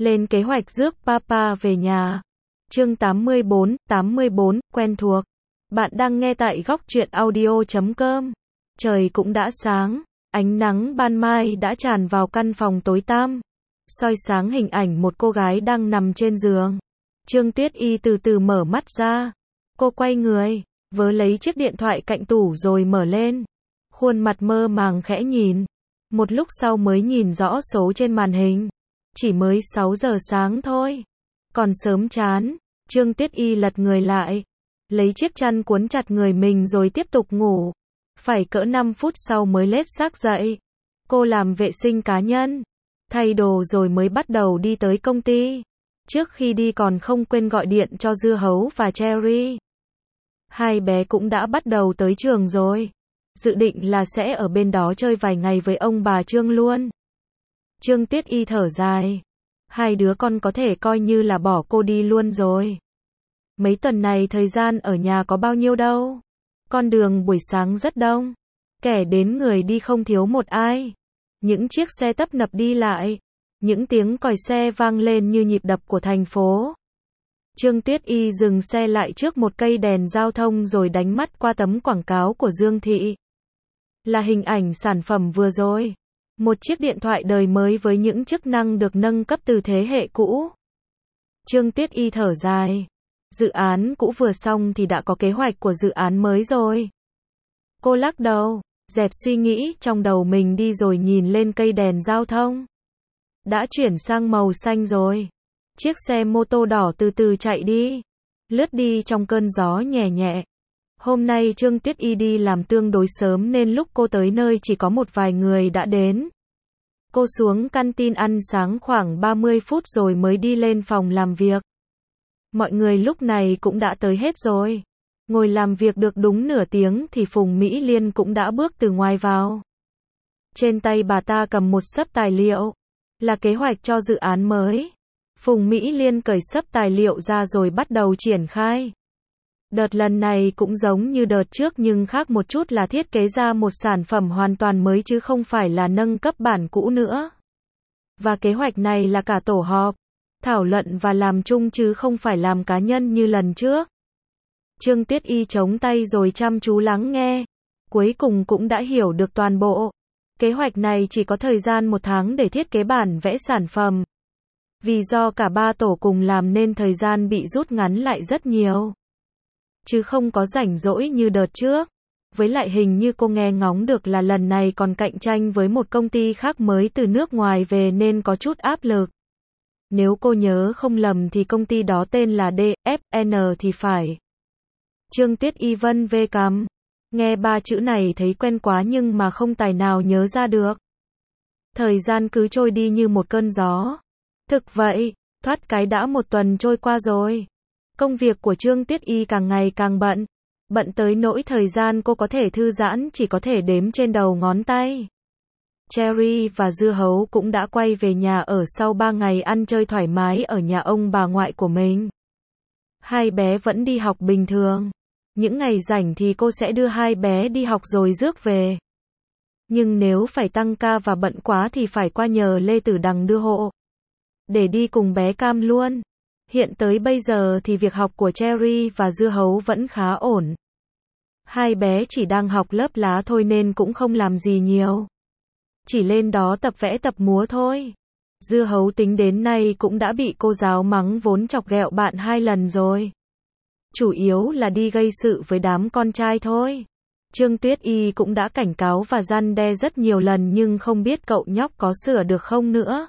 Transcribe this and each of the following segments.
Lên kế hoạch rước Papa về nhà. Chương 84, quen thuộc. Bạn đang nghe tại góc truyện audio.com. Trời cũng đã sáng, ánh nắng ban mai đã tràn vào căn phòng tối tăm, soi sáng hình ảnh một cô gái đang nằm trên giường. Trương Tuyết Y từ từ mở mắt ra. Cô quay người, vớ lấy chiếc điện thoại cạnh tủ rồi mở lên. Khuôn mặt mơ màng khẽ nhìn. Một lúc sau mới nhìn rõ số trên màn hình. Chỉ mới 6 giờ sáng thôi. Còn sớm chán. Trương Tuyết Y lật người lại, lấy chiếc chăn cuốn chặt người mình rồi tiếp tục ngủ. Phải cỡ 5 phút sau mới lết xác dậy. Cô làm vệ sinh cá nhân, thay đồ rồi mới bắt đầu đi tới công ty. Trước khi đi còn không quên gọi điện cho Dưa Hấu và Cherry. Hai bé cũng đã bắt đầu tới trường rồi. Dự định là sẽ ở bên đó chơi vài ngày với ông bà Trương luôn. Trương Tuyết Y thở dài. Hai đứa con có thể coi như là bỏ cô đi luôn rồi. Mấy tuần này thời gian ở nhà có bao nhiêu đâu. Con đường buổi sáng rất đông. Kẻ đến người đi không thiếu một ai. Những chiếc xe tấp nập đi lại. Những tiếng còi xe vang lên như nhịp đập của thành phố. Trương Tuyết Y dừng xe lại trước một cây đèn giao thông rồi đánh mắt qua tấm quảng cáo của Dương Thị. Là hình ảnh sản phẩm vừa rồi. Một chiếc điện thoại đời mới với những chức năng được nâng cấp từ thế hệ cũ. Trương Tuyết Y thở dài. Dự án cũ vừa xong thì đã có kế hoạch của dự án mới rồi. Cô lắc đầu, dẹp suy nghĩ trong đầu mình đi rồi nhìn lên cây đèn giao thông. Đã chuyển sang màu xanh rồi. Chiếc xe mô tô đỏ từ từ chạy đi. Lướt đi trong cơn gió nhẹ nhẹ. Hôm nay Trương Tuyết Y đi làm tương đối sớm nên lúc cô tới nơi chỉ có một vài người đã đến. Cô xuống canteen ăn sáng khoảng 30 phút rồi mới đi lên phòng làm việc. Mọi người lúc này cũng đã tới hết rồi. Ngồi làm việc được đúng nửa tiếng thì Phùng Mỹ Liên cũng đã bước từ ngoài vào. Trên tay bà ta cầm một xấp tài liệu. Là kế hoạch cho dự án mới. Phùng Mỹ Liên cởi xấp tài liệu ra rồi bắt đầu triển khai. Đợt lần này cũng giống như đợt trước nhưng khác một chút là thiết kế ra một sản phẩm hoàn toàn mới chứ không phải là nâng cấp bản cũ nữa. Và kế hoạch này là cả tổ họp, thảo luận và làm chung chứ không phải làm cá nhân như lần trước. Trương Tuyết Y chống tay rồi chăm chú lắng nghe. Cuối cùng cũng đã hiểu được toàn bộ. Kế hoạch này chỉ có thời gian 1 tháng để thiết kế bản vẽ sản phẩm. Vì do cả 3 tổ cùng làm nên thời gian bị rút ngắn lại rất nhiều. Chứ không có rảnh rỗi như đợt trước. Với lại hình như cô nghe ngóng được là lần này còn cạnh tranh với một công ty khác mới từ nước ngoài về nên có chút áp lực. Nếu cô nhớ không lầm thì công ty đó tên là DFN thì phải. Trương Tuyết Y vân vê cằm. Nghe 3 chữ này thấy quen quá nhưng mà không tài nào nhớ ra được. Thời gian cứ trôi đi như một cơn gió. Thực vậy, thoát cái đã 1 tuần trôi qua rồi. Công việc của Trương Tuyết Y càng ngày càng bận. Bận tới nỗi thời gian cô có thể thư giãn chỉ có thể đếm trên đầu ngón tay. Cherry và Dưa Hấu cũng đã quay về nhà ở sau 3 ngày ăn chơi thoải mái ở nhà ông bà ngoại của mình. Hai bé vẫn đi học bình thường. Những ngày rảnh thì cô sẽ đưa hai bé đi học rồi rước về. Nhưng nếu phải tăng ca và bận quá thì phải qua nhờ Lê Tử Đằng đưa hộ. Để đi cùng bé Cam luôn. Hiện tới bây giờ thì việc học của Cherry và Dưa Hấu vẫn khá ổn. Hai bé chỉ đang học lớp lá thôi nên cũng không làm gì nhiều. Chỉ lên đó tập vẽ tập múa thôi. Dưa Hấu tính đến nay cũng đã bị cô giáo mắng vốn chọc ghẹo bạn 2 lần rồi. Chủ yếu là đi gây sự với đám con trai thôi. Trương Tuyết Y cũng đã cảnh cáo và răn đe rất nhiều lần nhưng không biết cậu nhóc có sửa được không nữa.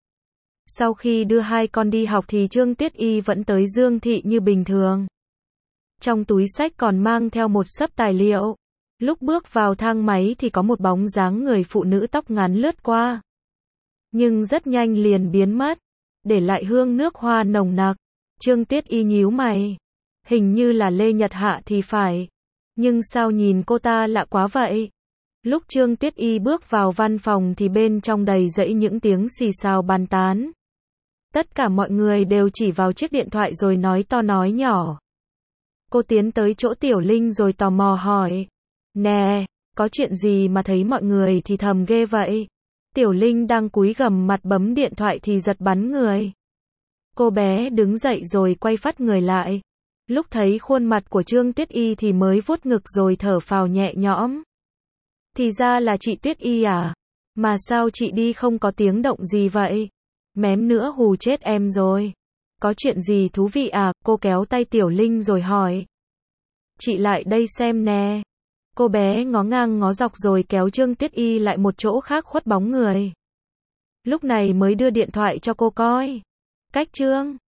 Sau khi đưa 2 con đi học thì Trương Tuyết Y vẫn tới Dương Thị như bình thường. Trong túi xách còn mang theo một xấp tài liệu. Lúc bước vào thang máy thì có một bóng dáng người phụ nữ tóc ngắn lướt qua. Nhưng rất nhanh liền biến mất, để lại hương nước hoa nồng nặc. Trương Tuyết Y nhíu mày. Hình như là Lê Nhật Hạ thì phải. Nhưng sao nhìn cô ta lạ quá vậy? Lúc Trương Tuyết Y bước vào văn phòng thì bên trong đầy rẫy những tiếng xì xào bàn tán. Tất cả mọi người đều chỉ vào chiếc điện thoại rồi nói to nói nhỏ. Cô tiến tới chỗ Tiểu Linh rồi tò mò hỏi. Nè, có chuyện gì mà thấy mọi người thì thầm ghê vậy? Tiểu Linh đang cúi gằm mặt bấm điện thoại thì giật bắn người. Cô bé đứng dậy rồi quay phắt người lại. Lúc thấy khuôn mặt của Trương Tuyết Y thì mới vuốt ngực rồi thở phào nhẹ nhõm. Thì ra là chị Tuyết Y à? Mà sao chị đi không có tiếng động gì vậy? Mém nữa hù chết em rồi. Có chuyện gì thú vị à? Cô kéo tay Tiểu Linh rồi hỏi. Chị lại đây xem nè. Cô bé ngó ngang ngó dọc rồi kéo Trương Tuyết Y lại một chỗ khác khuất bóng người. Lúc này mới đưa điện thoại cho cô coi. Cách Trương